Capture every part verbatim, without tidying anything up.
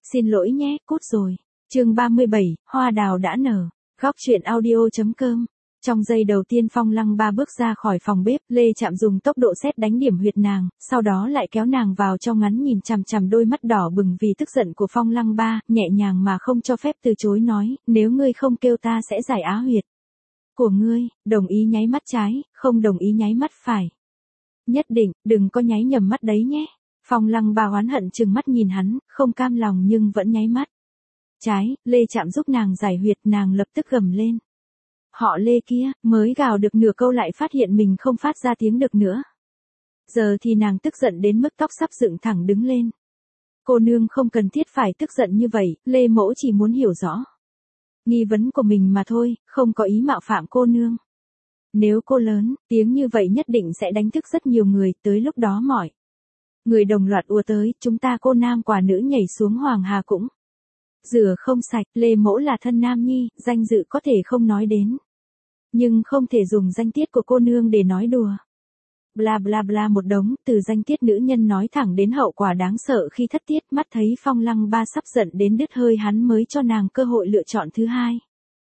Xin lỗi nhé, cút rồi. Chương ba mươi bảy, hoa đào đã nở. Góc truyện audio.com. Trong giây đầu tiên Phong Lăng Ba bước ra khỏi phòng bếp, Lê Chạm dùng tốc độ sét đánh điểm huyệt nàng, sau đó lại kéo nàng vào trong ngắn nhìn chằm chằm đôi mắt đỏ bừng vì tức giận của Phong Lăng Ba, nhẹ nhàng mà không cho phép từ chối nói, nếu ngươi không kêu ta sẽ giải á huyệt của ngươi, đồng ý nháy mắt trái, không đồng ý nháy mắt phải. Nhất định, đừng có nháy nhầm mắt đấy nhé. Phong Lăng Ba oán hận trừng mắt nhìn hắn, không cam lòng nhưng vẫn nháy mắt trái. Lê Chạm giúp nàng giải huyệt, nàng lập tức gầm lên. Họ Lê kia, mới gào được nửa câu lại phát hiện mình không phát ra tiếng được nữa. Giờ thì nàng tức giận đến mức tóc sắp dựng thẳng đứng lên. Cô nương không cần thiết phải tức giận như vậy, Lê Mỗ chỉ muốn hiểu rõ nghi vấn của mình mà thôi, không có ý mạo phạm cô nương. Nếu cô lớn tiếng như vậy nhất định sẽ đánh thức rất nhiều người, tới lúc đó mọi người đồng loạt ùa tới, chúng ta cô nam quả nữ nhảy xuống Hoàng Hà cũng rửa không sạch. Lê Mỗ là thân nam nhi, danh dự có thể không nói đến, nhưng không thể dùng danh tiết của cô nương để nói đùa. Bla bla bla một đống, từ danh tiết nữ nhân nói thẳng đến hậu quả đáng sợ khi thất tiết. Mắt thấy Phong Lăng Ba sắp giận đến đứt hơi, hắn mới cho nàng cơ hội lựa chọn thứ hai.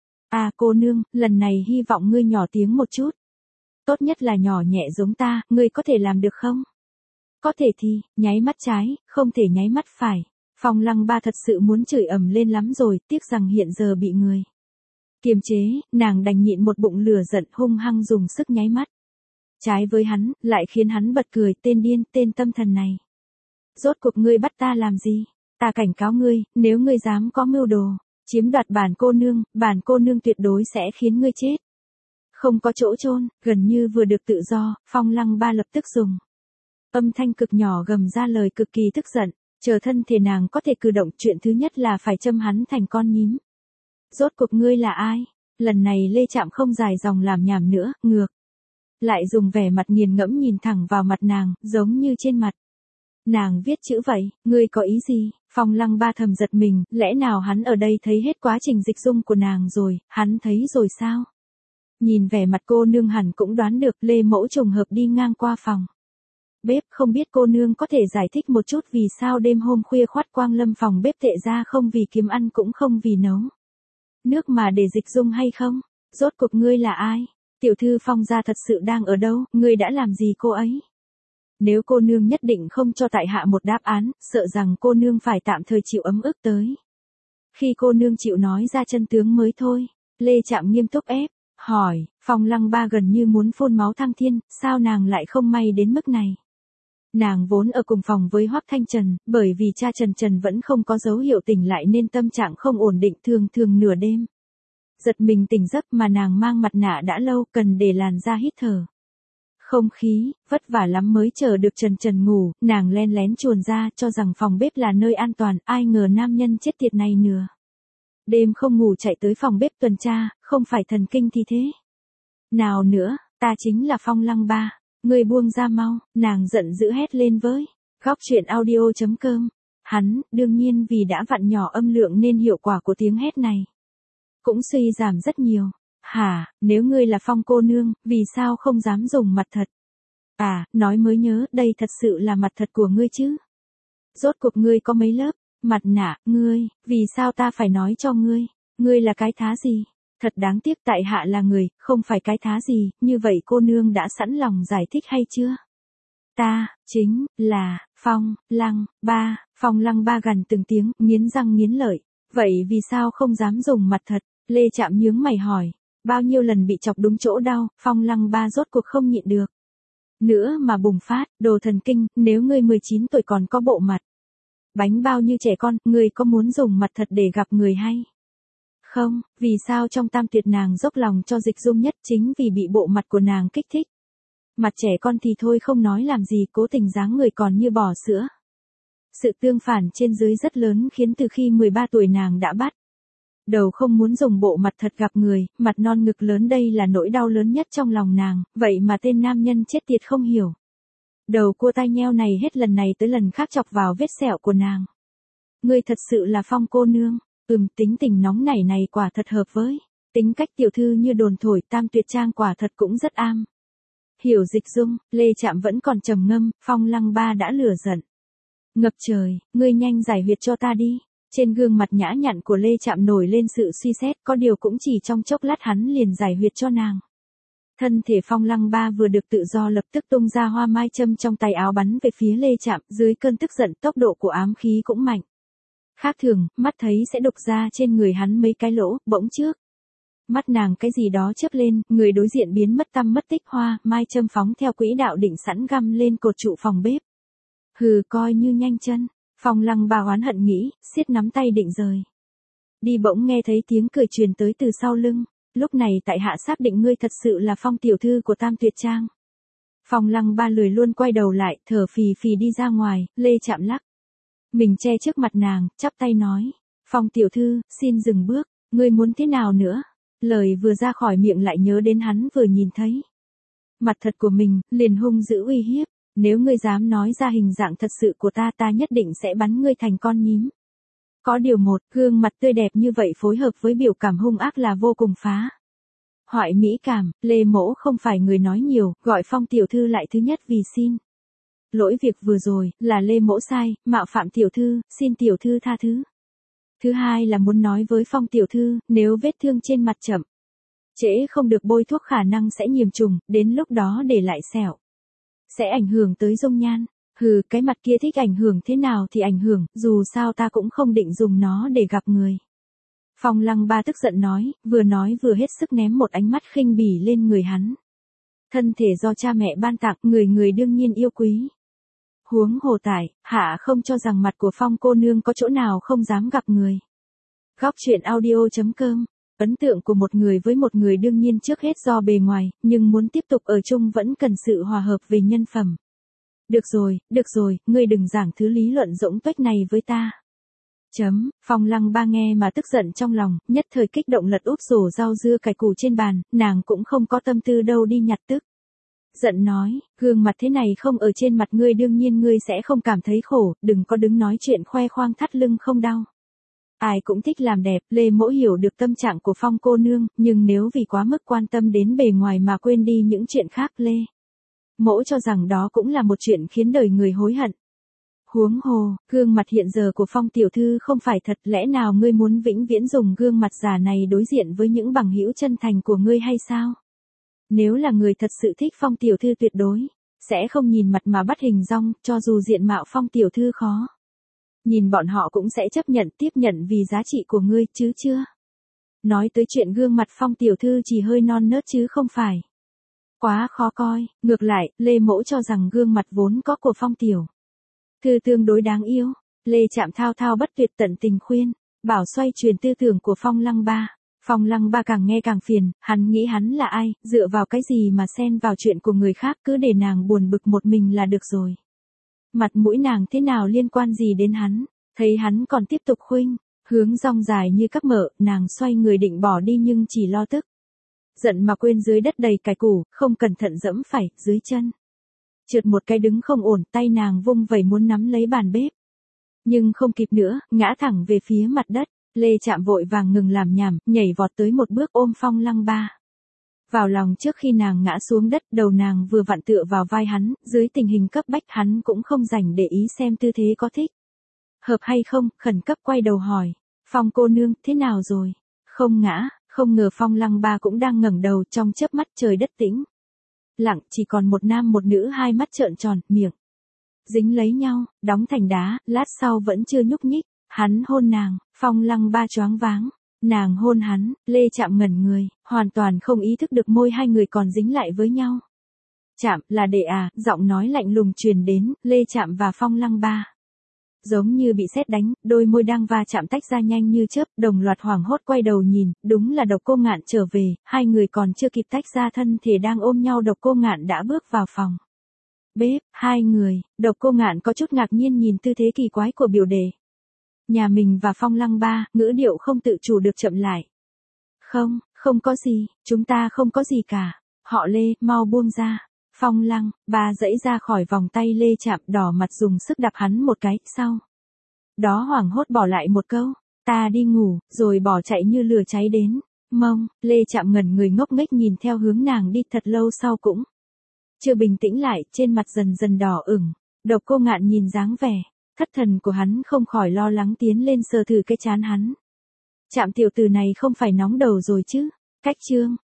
À cô nương, lần này hy vọng ngươi nhỏ tiếng một chút. Tốt nhất là nhỏ nhẹ giống ta, ngươi có thể làm được không? Có thể thì, nháy mắt trái, không thể nháy mắt phải. Phong Lăng Ba thật sự muốn chửi ầm lên lắm rồi, tiếc rằng hiện giờ bị người kiềm chế, nàng đành nhịn một bụng lửa giận, hung hăng dùng sức nháy mắt trái với hắn, lại khiến hắn bật cười. Tên điên, tên tâm thần này. Rốt cuộc ngươi bắt ta làm gì? Ta cảnh cáo ngươi, nếu ngươi dám có mưu đồ chiếm đoạt bản cô nương, bản cô nương tuyệt đối sẽ khiến ngươi chết không có chỗ chôn. Gần như vừa được tự do, Phong Lăng Ba lập tức dùng âm thanh cực nhỏ gầm ra lời cực kỳ tức giận. Chờ thân thể nàng có thể cử động, chuyện thứ nhất là phải châm hắn thành con nhím. Rốt cuộc ngươi là ai? Lần này Lê Chạm không dài dòng làm nhảm nữa, ngược lại dùng vẻ mặt nghiền ngẫm nhìn thẳng vào mặt nàng, giống như trên mặt nàng viết chữ vậy. Ngươi có ý gì? Phong Lăng Ba thầm giật mình, lẽ nào hắn ở đây thấy hết quá trình dịch dung của nàng rồi? Hắn thấy rồi sao? Nhìn vẻ mặt cô nương hẳn cũng đoán được. Lê Mỗ trùng hợp đi ngang qua phòng bếp, không biết cô nương có thể giải thích một chút vì sao đêm hôm khuya khoắt quang lâm phòng bếp, tệ ra không vì kiếm ăn cũng không vì nấu nước mà để dịch dung hay không? Rốt cuộc ngươi là ai? Tiểu thư Phong gia thật sự đang ở đâu? Ngươi đã làm gì cô ấy? Nếu cô nương nhất định không cho tại hạ một đáp án, sợ rằng cô nương phải tạm thời chịu ấm ức tới khi cô nương chịu nói ra chân tướng mới thôi. Lê Chạm nghiêm túc ép hỏi. Phong Lăng Ba gần như muốn phun máu thăng thiên, sao nàng lại không may đến mức này? Nàng vốn ở cùng phòng với Hoắc Thanh Trần, bởi vì cha Trần Trần vẫn không có dấu hiệu tỉnh lại nên tâm trạng không ổn định, thường thường nửa đêm giật mình tỉnh giấc, mà nàng mang mặt nạ đã lâu, cần để làn da hít thở không khí, vất vả lắm mới chờ được Trần Trần ngủ. Nàng len lén chuồn ra, cho rằng phòng bếp là nơi an toàn, ai ngờ nam nhân chết tiệt này nửa đêm không ngủ chạy tới phòng bếp tuần tra, không phải thần kinh thì thế nào nữa? Ta chính là Phong Lăng Ba. Ngươi buông ra mau. Nàng giận dữ hét lên với góc truyện audio.com. Hắn, đương nhiên vì đã vặn nhỏ âm lượng nên hiệu quả của tiếng hét này cũng suy giảm rất nhiều. Hả, nếu ngươi là Phong cô nương, vì sao không dám dùng mặt thật? À, nói mới nhớ, đây thật sự là mặt thật của ngươi chứ? Rốt cuộc ngươi có mấy lớp mặt nạ? Ngươi, vì sao ta phải nói cho ngươi? Ngươi là cái thá gì? Thật đáng tiếc, tại hạ là người, không phải cái thá gì. Như vậy cô nương đã sẵn lòng giải thích hay chưa? Ta, chính, là, Phong, Lăng, Ba. Phong Lăng Ba gằn từng tiếng, nghiến răng nghiến lợi. Vậy vì sao không dám dùng mặt thật? Lê Chạm nhướng mày hỏi. Bao nhiêu lần bị chọc đúng chỗ đau, Phong Lăng Ba rốt cuộc không nhịn được nữa mà bùng phát. Đồ thần kinh, nếu ngươi mười chín tuổi còn có bộ mặt bánh bao như trẻ con, ngươi có muốn dùng mặt thật để gặp người hay không? Vì sao trong tam tuyệt nàng dốc lòng cho dịch dung nhất chính vì bị bộ mặt của nàng kích thích. Mặt trẻ con thì thôi không nói làm gì, cố tình dáng người còn như bò sữa. Sự tương phản trên dưới rất lớn khiến từ khi mười ba tuổi nàng đã bắt đầu không muốn dùng bộ mặt thật gặp người. Mặt non ngực lớn đây là nỗi đau lớn nhất trong lòng nàng, vậy mà tên nam nhân chết tiệt không hiểu đầu cua tai nheo này hết lần này tới lần khác chọc vào vết sẹo của nàng. Ngươi thật sự là Phong cô nương? Ừm, tính tình nóng nảy này quả thật hợp với tính cách tiểu thư như đồn thổi. Tam tuyệt trang quả thật cũng rất am hiểu dịch dung. Lê Chạm vẫn còn trầm ngâm. Phong Lăng Ba đã lửa giận ngập trời. Ngươi nhanh giải huyệt cho ta đi. Trên gương mặt nhã nhặn của Lê Trạm nổi lên sự suy xét, có điều cũng chỉ trong chốc lát hắn liền giải huyệt cho nàng. Thân thể Phong Lăng Ba vừa được tự do lập tức tung ra hoa mai châm trong tay áo bắn về phía Lê Trạm, dưới cơn tức giận tốc độ của ám khí cũng mạnh. Khác thường, mắt thấy sẽ đục ra trên người hắn mấy cái lỗ, bỗng trước. Mắt nàng cái gì đó chớp lên, người đối diện biến mất tăm mất tích, hoa mai châm phóng theo quỹ đạo định sẵn găm lên cột trụ phòng bếp. Hừ, coi như nhanh chân. Phong Lăng Ba oán hận nghĩ, siết nắm tay định rời. Đi bỗng nghe thấy tiếng cười truyền tới từ sau lưng. Lúc này tại hạ xác định ngươi thật sự là Phong tiểu thư của Tam Tuyệt Trang. Phong Lăng Ba lười luôn quay đầu lại, thở phì phì đi ra ngoài. Lê Trạm lắc mình che trước mặt nàng, chắp tay nói. Phong tiểu thư, xin dừng bước, ngươi muốn thế nào nữa? Lời vừa ra khỏi miệng lại nhớ đến hắn vừa nhìn thấy. Mặt thật của mình, liền hung dữ uy hiếp. Nếu ngươi dám nói ra hình dạng thật sự của ta, ta nhất định sẽ bắn ngươi thành con nhím. Có điều một, gương mặt tươi đẹp như vậy phối hợp với biểu cảm hung ác là vô cùng phá hoại mỹ cảm. Lê Mỗ không phải người nói nhiều, gọi Phong tiểu thư lại thứ nhất vì xin lỗi việc vừa rồi, là Lê Mỗ sai, mạo phạm tiểu thư, xin tiểu thư tha thứ. Thứ hai là muốn nói với Phong tiểu thư, nếu vết thương trên mặt chậm trễ không được bôi thuốc khả năng sẽ nhiễm trùng, đến lúc đó để lại sẹo sẽ ảnh hưởng tới dung nhan. Hừ, cái mặt kia thích ảnh hưởng thế nào thì ảnh hưởng, dù sao ta cũng không định dùng nó để gặp người. Phong Lăng Ba tức giận nói, vừa nói vừa hết sức ném một ánh mắt khinh bỉ lên người hắn. Thân thể do cha mẹ ban tặng, người người đương nhiên yêu quý. Huống hồ tại, hạ không cho rằng mặt của Phong cô nương có chỗ nào không dám gặp người. Góc truyện audio chấm com. Ấn tượng của một người với một người đương nhiên trước hết do bề ngoài, nhưng muốn tiếp tục ở chung vẫn cần sự hòa hợp về nhân phẩm. Được rồi, được rồi, ngươi đừng giảng thứ lý luận rỗng tuếch này với ta. Chấm, Phong Lăng Ba nghe mà tức giận trong lòng, nhất thời kích động lật úp rổ rau dưa cải củ trên bàn, nàng cũng không có tâm tư đâu đi nhặt tức. Giận nói, gương mặt thế này không ở trên mặt ngươi đương nhiên ngươi sẽ không cảm thấy khổ, đừng có đứng nói chuyện khoe khoang thắt lưng không đau. Ai cũng thích làm đẹp, Lê Mỗ hiểu được tâm trạng của Phong cô nương, nhưng nếu vì quá mức quan tâm đến bề ngoài mà quên đi những chuyện khác, Lê Mỗ cho rằng đó cũng là một chuyện khiến đời người hối hận. Huống hồ, gương mặt hiện giờ của Phong tiểu thư không phải thật, lẽ nào ngươi muốn vĩnh viễn dùng gương mặt giả này đối diện với những bằng hữu chân thành của ngươi hay sao? Nếu là người thật sự thích Phong tiểu thư tuyệt đối sẽ không nhìn mặt mà bắt hình dong, cho dù diện mạo Phong tiểu thư khó nhìn, bọn họ cũng sẽ chấp nhận tiếp nhận vì giá trị của ngươi, chứ chưa nói tới chuyện gương mặt Phong tiểu thư chỉ hơi non nớt chứ không phải quá khó coi. Ngược lại, Lê Mỗ cho rằng gương mặt vốn có của Phong tiểu thư tương đối đáng yêu. Lê Trạm thao thao bất tuyệt tận tình khuyên bảo xoay truyền tư tưởng của Phong Lăng Ba. Phong Lăng Ba càng nghe càng phiền, hắn nghĩ hắn là ai, dựa vào cái gì mà xen vào chuyện của người khác, cứ để nàng buồn bực một mình là được rồi. Mặt mũi nàng thế nào liên quan gì đến hắn? Thấy hắn còn tiếp tục khuynh hướng rong dài như cắp mở, nàng xoay người định bỏ đi nhưng chỉ lo tức giận mà quên dưới đất đầy cải củ, không cẩn thận dẫm phải dưới chân. Trượt một cái đứng không ổn, tay nàng vung vẩy muốn nắm lấy bàn bếp. Nhưng không kịp nữa, ngã thẳng về phía mặt đất. Lê Trạm vội vàng ngừng làm nhảm, nhảy vọt tới một bước ôm Phong Lăng Ba vào lòng trước khi nàng ngã xuống đất, đầu nàng vừa vặn tựa vào vai hắn, dưới tình hình cấp bách hắn cũng không rảnh để ý xem tư thế có thích hợp hay không, khẩn cấp quay đầu hỏi, Phong cô nương, thế nào rồi? Không ngã. Không ngờ Phong Lăng Ba cũng đang ngẩng đầu, trong chớp mắt trời đất tĩnh lặng, chỉ còn một nam một nữ, hai mắt trợn tròn, miệng dính lấy nhau, đóng thành đá, lát sau vẫn chưa nhúc nhích. Hắn hôn nàng, Phong Lăng Ba choáng váng. Nàng hôn hắn, Lê Trạm ngẩn người, hoàn toàn không ý thức được môi hai người còn dính lại với nhau. Trạm, là đệ à, giọng nói lạnh lùng truyền đến, Lê Trạm và Phong Lăng Ba giống như bị sét đánh, đôi môi đang va chạm tách ra nhanh như chớp, đồng loạt hoảng hốt quay đầu nhìn, đúng là Độc Cô Ngạn trở về, hai người còn chưa kịp tách ra thân thể đang ôm nhau, Độc Cô Ngạn đã bước vào phòng bếp. Hai người, Độc Cô Ngạn có chút ngạc nhiên nhìn tư thế kỳ quái của biểu đệ nhà mình và Phong Lăng Ba, ngữ điệu không tự chủ được chậm lại. Không, không có gì, chúng ta không có gì cả. Họ Lê, mau buông ra. Phong Lăng Ba giãy ra khỏi vòng tay Lê Trạm, đỏ mặt dùng sức đạp hắn một cái, sau đó hoảng hốt bỏ lại một câu, ta đi ngủ, rồi bỏ chạy như lửa cháy đến mông. Lê Trạm ngẩn người ngốc nghếch nhìn theo hướng nàng đi, thật lâu sau cũng chưa bình tĩnh lại, trên mặt dần dần đỏ ửng. Độc Cô Ngạn nhìn dáng vẻ Thất thần của hắn không khỏi lo lắng tiến lên sờ thử cái trán hắn. Trạm tiểu tử này không phải nóng đầu rồi chứ? Cách chương